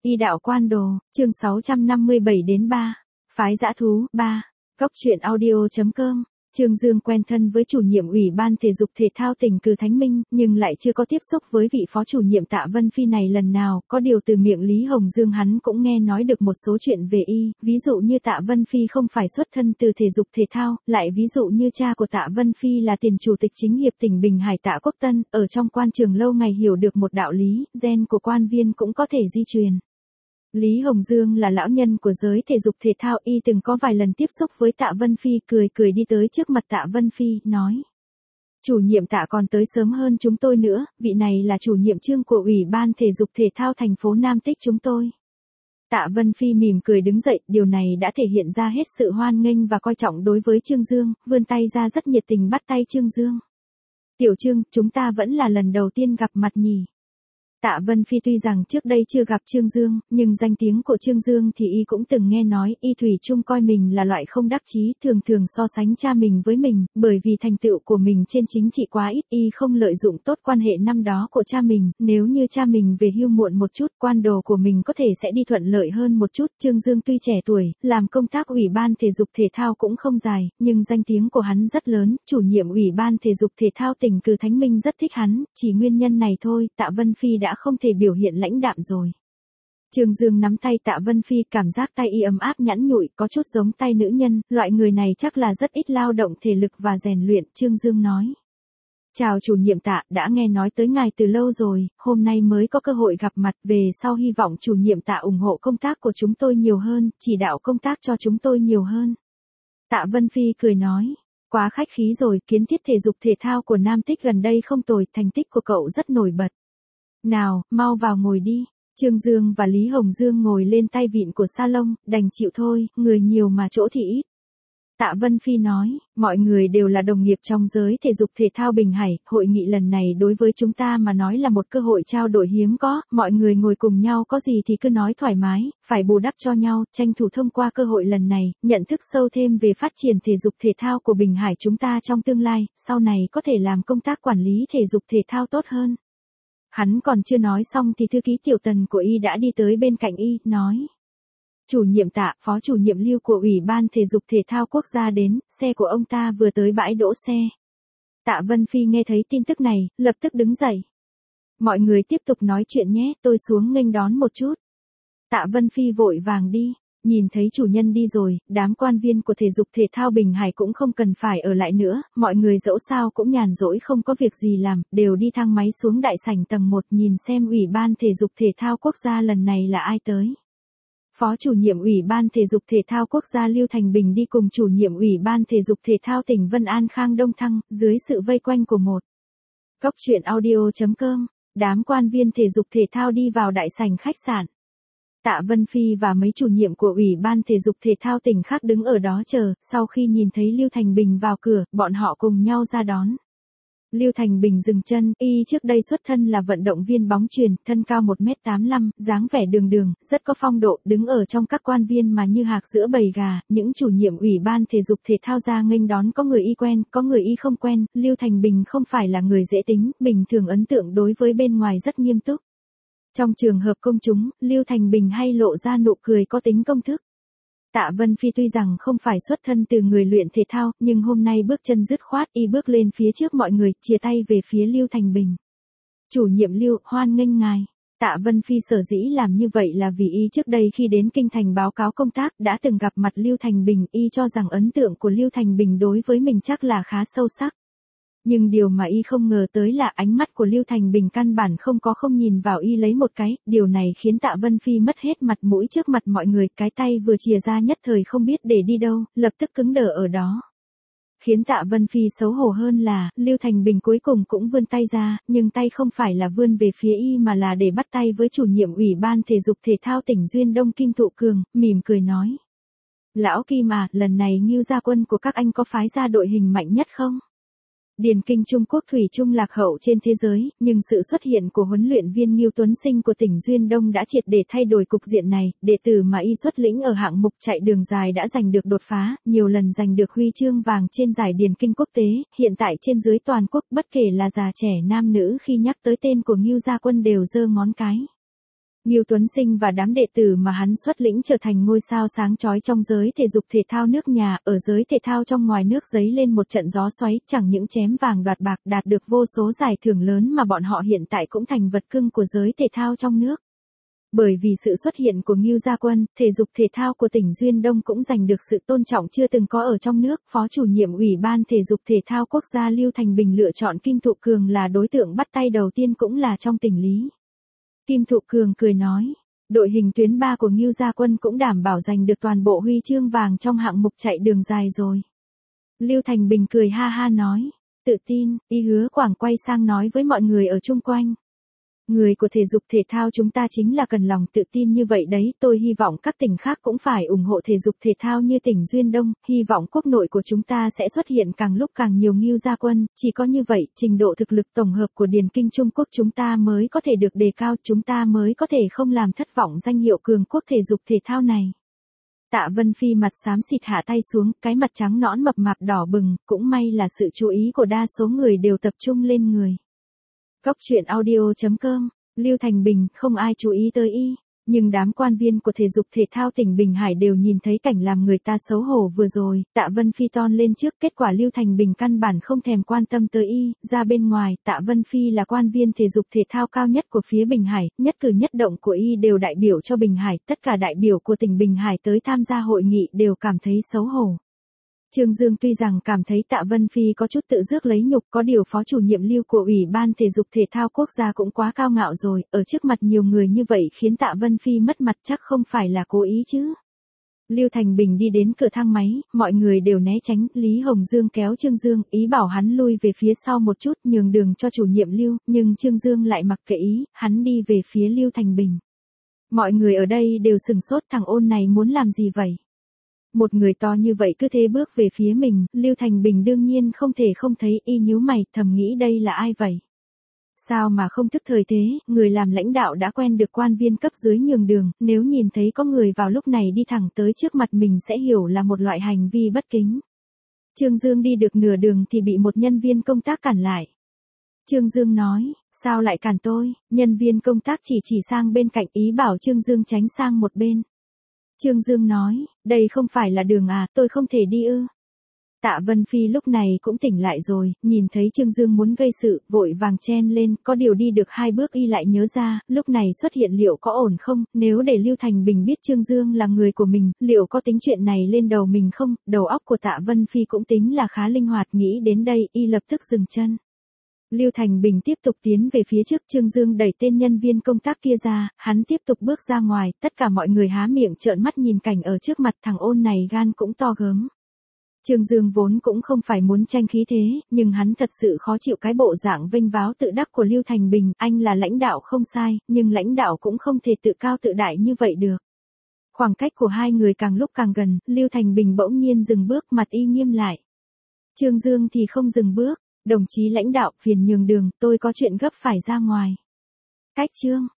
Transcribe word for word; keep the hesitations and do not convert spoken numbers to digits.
Y đạo quan đồ, chương sáu trăm năm mươi bảy đến ba. Phái dã thú, ba. Góc truyện audio.com. Trương Dương quen thân với chủ nhiệm Ủy ban Thể dục Thể thao tỉnh Cừ Thánh Minh, nhưng lại chưa có tiếp xúc với vị phó chủ nhiệm Tạ Vân Phi này lần nào, có điều từ miệng Lý Hồng Dương hắn cũng nghe nói được một số chuyện về y, ví dụ như Tạ Vân Phi không phải xuất thân từ thể dục thể thao, lại ví dụ như cha của Tạ Vân Phi là tiền chủ tịch chính hiệp tỉnh Bình Hải Tạ Quốc Tân, ở trong quan trường lâu ngày hiểu được một đạo lý, gen của quan viên cũng có thể di truyền. Lý Hồng Dương là lão nhân của giới thể dục thể thao, y từng có vài lần tiếp xúc với Tạ Vân Phi, cười cười đi tới trước mặt Tạ Vân Phi, nói. Chủ nhiệm Tạ còn tới sớm hơn chúng tôi nữa, vị này là chủ nhiệm Trương của Ủy ban Thể dục Thể thao thành phố Nam Tích chúng tôi. Tạ Vân Phi mỉm cười đứng dậy, điều này đã thể hiện ra hết sự hoan nghênh và coi trọng đối với Trương Dương, vươn tay ra rất nhiệt tình bắt tay Trương Dương. Tiểu Trương, chúng ta vẫn là lần đầu tiên gặp mặt nhỉ. Tạ Vân Phi tuy rằng trước đây chưa gặp Trương Dương, nhưng danh tiếng của Trương Dương thì y cũng từng nghe nói, y thủy chung coi mình là loại không đắc chí, thường thường so sánh cha mình với mình, bởi vì thành tựu của mình trên chính trị quá ít, y không lợi dụng tốt quan hệ năm đó của cha mình, nếu như cha mình về hưu muộn một chút, quan đồ của mình có thể sẽ đi thuận lợi hơn một chút. Trương Dương tuy trẻ tuổi, làm công tác Ủy ban Thể dục Thể thao cũng không dài, nhưng danh tiếng của hắn rất lớn, chủ nhiệm Ủy ban Thể dục Thể thao tỉnh Cừ Thánh Minh rất thích hắn, chỉ nguyên nhân này thôi, Tạ Vân Phi đã không thể biểu hiện lãnh đạm rồi. Trương Dương nắm tay Tạ Vân Phi, cảm giác tay y ấm áp nhẵn nhụi, có chút giống tay nữ nhân, loại người này chắc là rất ít lao động thể lực và rèn luyện. Trương Dương nói. Chào chủ nhiệm Tạ, đã nghe nói tới ngài từ lâu rồi, hôm nay mới có cơ hội gặp mặt, về sau hy vọng chủ nhiệm Tạ ủng hộ công tác của chúng tôi nhiều hơn, chỉ đạo công tác cho chúng tôi nhiều hơn. Tạ Vân Phi cười nói. Quá khách khí rồi, kiến thiết thể dục thể thao của Nam Tích gần đây không tồi, thành tích của cậu rất nổi bật. Nào, mau vào ngồi đi. Trương Dương và Lý Hồng Dương ngồi lên tay vịn của salon, đành chịu thôi, người nhiều mà chỗ thì ít. Tạ Vân Phi nói, mọi người đều là đồng nghiệp trong giới thể dục thể thao Bình Hải, hội nghị lần này đối với chúng ta mà nói là một cơ hội trao đổi hiếm có, mọi người ngồi cùng nhau có gì thì cứ nói thoải mái, phải bù đắp cho nhau, tranh thủ thông qua cơ hội lần này, nhận thức sâu thêm về phát triển thể dục thể thao của Bình Hải chúng ta trong tương lai, sau này có thể làm công tác quản lý thể dục thể thao tốt hơn. Hắn còn chưa nói xong thì thư ký Tiểu Tần của y đã đi tới bên cạnh y, nói. Chủ nhiệm Tạ, phó chủ nhiệm Lưu của Ủy ban Thể dục Thể thao Quốc gia đến, xe của ông ta vừa tới bãi đỗ xe. Tạ Vân Phi nghe thấy tin tức này, lập tức đứng dậy. Mọi người tiếp tục nói chuyện nhé, tôi xuống nghênh đón một chút. Tạ Vân Phi vội vàng đi. Nhìn thấy chủ nhân đi rồi, đám quan viên của thể dục thể thao Bình Hải cũng không cần phải ở lại nữa, mọi người dẫu sao cũng nhàn rỗi không có việc gì làm, đều đi thang máy xuống đại sảnh tầng một nhìn xem Ủy ban Thể dục Thể thao Quốc gia lần này là ai tới. Phó chủ nhiệm Ủy ban Thể dục Thể thao Quốc gia Lưu Thành Bình đi cùng chủ nhiệm Ủy ban Thể dục Thể thao tỉnh Vân An Khang Đông Thăng, dưới sự vây quanh của một. Góc truyện audio.com, đám quan viên thể dục thể thao đi vào đại sảnh khách sạn. Tạ Vân Phi và mấy chủ nhiệm của Ủy ban Thể dục Thể thao tỉnh khác đứng ở đó chờ, sau khi nhìn thấy Lưu Thành Bình vào cửa, bọn họ cùng nhau ra đón. Lưu Thành Bình dừng chân, y trước đây xuất thân là vận động viên bóng chuyền, thân cao một mét tám mươi lăm, dáng vẻ đường đường, rất có phong độ, đứng ở trong các quan viên mà như hạc giữa bầy gà, những chủ nhiệm Ủy ban Thể dục Thể thao ra nghênh đón có người y quen, có người y không quen, Lưu Thành Bình không phải là người dễ tính, bình thường ấn tượng đối với bên ngoài rất nghiêm túc. Trong trường hợp công chúng, Lưu Thành Bình hay lộ ra nụ cười có tính công thức. Tạ Vân Phi tuy rằng không phải xuất thân từ người luyện thể thao, nhưng hôm nay bước chân dứt khoát, y bước lên phía trước mọi người, chia tay về phía Lưu Thành Bình. Chủ nhiệm Lưu, hoan nghênh ngài. Tạ Vân Phi sở dĩ làm như vậy là vì y trước đây khi đến Kinh Thành báo cáo công tác, đã từng gặp mặt Lưu Thành Bình, y cho rằng ấn tượng của Lưu Thành Bình đối với mình chắc là khá sâu sắc. Nhưng điều mà y không ngờ tới là ánh mắt của Lưu Thành Bình căn bản không có không nhìn vào y lấy một cái, điều này khiến Tạ Vân Phi mất hết mặt mũi trước mặt mọi người, cái tay vừa chìa ra nhất thời không biết để đi đâu, lập tức cứng đờ ở đó. Khiến Tạ Vân Phi xấu hổ hơn là, Lưu Thành Bình cuối cùng cũng vươn tay ra, nhưng tay không phải là vươn về phía y mà là để bắt tay với chủ nhiệm Ủy ban Thể dục Thể thao tỉnh Duyên Đông Kim Thụ Cường, mỉm cười nói. Lão Kim à, lần này Ngưu gia quân của các anh có phái ra đội hình mạnh nhất không? Điền kinh Trung Quốc thủy chung lạc hậu trên thế giới, nhưng sự xuất hiện của huấn luyện viên Ngưu Tuấn Sinh của tỉnh Duyên Đông đã triệt để thay đổi cục diện này, đệ tử mà y xuất lĩnh ở hạng mục chạy đường dài đã giành được đột phá, nhiều lần giành được huy chương vàng trên giải điền kinh quốc tế, hiện tại trên dưới toàn quốc bất kể là già trẻ nam nữ khi nhắc tới tên của Ngưu gia quân đều giơ ngón cái. Ngưu Tuấn Sinh và đám đệ tử mà hắn xuất lĩnh trở thành ngôi sao sáng chói trong giới thể dục thể thao nước nhà, ở giới thể thao trong ngoài nước giấy lên một trận gió xoáy, chẳng những chém vàng đoạt bạc đạt được vô số giải thưởng lớn mà bọn họ hiện tại cũng thành vật cưng của giới thể thao trong nước. Bởi vì sự xuất hiện của Ngưu Gia Quân, thể dục thể thao của tỉnh Duyên Đông cũng giành được sự tôn trọng chưa từng có ở trong nước. Phó chủ nhiệm Ủy ban Thể dục Thể thao Quốc gia Lưu Thành Bình lựa chọn Kim Thụ Cường là đối tượng bắt tay đầu tiên cũng là trong tỉnh Lý. Kim Thụ Cường cười nói, đội hình tuyến ba của Ngưu Gia Quân cũng đảm bảo giành được toàn bộ huy chương vàng trong hạng mục chạy đường dài rồi. Lưu Thành Bình cười ha ha nói, tự tin, y hứa Quảng quay sang nói với mọi người ở chung quanh. Người của thể dục thể thao chúng ta chính là cần lòng tự tin như vậy đấy, tôi hy vọng các tỉnh khác cũng phải ủng hộ thể dục thể thao như tỉnh Duyên Đông, hy vọng quốc nội của chúng ta sẽ xuất hiện càng lúc càng nhiều Ngưu Gia Quân, chỉ có như vậy, trình độ thực lực tổng hợp của Điền Kinh Trung Quốc chúng ta mới có thể được đề cao, chúng ta mới có thể không làm thất vọng danh hiệu cường quốc thể dục thể thao này. Tạ Vân Phi mặt xám xịt hạ tay xuống, cái mặt trắng nõn mập mạp đỏ bừng, cũng may là sự chú ý của đa số người đều tập trung lên người. Góc truyện audio chấm com, Lưu Thành Bình, không ai chú ý tới y, nhưng đám quan viên của thể dục thể thao tỉnh Bình Hải đều nhìn thấy cảnh làm người ta xấu hổ vừa rồi, Tạ Vân Phi ton lên trước, kết quả Lưu Thành Bình căn bản không thèm quan tâm tới y, ra bên ngoài, Tạ Vân Phi là quan viên thể dục thể thao cao nhất của phía Bình Hải, nhất cử nhất động của y đều đại biểu cho Bình Hải, tất cả đại biểu của tỉnh Bình Hải tới tham gia hội nghị đều cảm thấy xấu hổ. Trương Dương tuy rằng cảm thấy Tạ Vân Phi có chút tự rước lấy nhục, có điều phó chủ nhiệm Lưu của Ủy ban Thể dục Thể thao Quốc gia cũng quá cao ngạo rồi, ở trước mặt nhiều người như vậy khiến Tạ Vân Phi mất mặt chắc không phải là cố ý chứ. Lưu Thành Bình đi đến cửa thang máy, mọi người đều né tránh, Lý Hồng Dương kéo Trương Dương, ý bảo hắn lui về phía sau một chút nhường đường cho chủ nhiệm Lưu, nhưng Trương Dương lại mặc kệ ý, hắn đi về phía Lưu Thành Bình. Mọi người ở đây đều sừng sốt, thằng ôn này muốn làm gì vậy? Một người to như vậy cứ thế bước về phía mình, Lưu Thành Bình đương nhiên không thể không thấy, y nhíu mày, thầm nghĩ đây là ai vậy? Sao mà không thức thời thế, người làm lãnh đạo đã quen được quan viên cấp dưới nhường đường, nếu nhìn thấy có người vào lúc này đi thẳng tới trước mặt mình sẽ hiểu là một loại hành vi bất kính. Trương Dương đi được nửa đường thì bị một nhân viên công tác cản lại. Trương Dương nói, sao lại cản tôi? Nhân viên công tác chỉ chỉ sang bên cạnh, ý bảo Trương Dương tránh sang một bên. Trương Dương nói, đây không phải là đường à, tôi không thể đi ư. Tạ Vân Phi lúc này cũng tỉnh lại rồi, nhìn thấy Trương Dương muốn gây sự, vội vàng chen lên, có điều đi được hai bước y lại nhớ ra, lúc này xuất hiện liệu có ổn không, nếu để Lưu Thành Bình biết Trương Dương là người của mình, liệu có tính chuyện này lên đầu mình không, đầu óc của Tạ Vân Phi cũng tính là khá linh hoạt, nghĩ đến đây, y lập tức dừng chân. Lưu Thành Bình tiếp tục tiến về phía trước, Trương Dương đẩy tên nhân viên công tác kia ra, hắn tiếp tục bước ra ngoài, tất cả mọi người há miệng trợn mắt nhìn cảnh ở trước mặt, thằng ôn này gan cũng to gớm. Trương Dương vốn cũng không phải muốn tranh khí thế, nhưng hắn thật sự khó chịu cái bộ dạng vênh váo tự đắc của Lưu Thành Bình, anh là lãnh đạo không sai, nhưng lãnh đạo cũng không thể tự cao tự đại như vậy được. Khoảng cách của hai người càng lúc càng gần, Lưu Thành Bình bỗng nhiên dừng bước, mặt y nghiêm lại. Trương Dương thì không dừng bước. Đồng chí lãnh đạo, phiền nhường đường, tôi có chuyện gấp phải ra ngoài. Cách chương.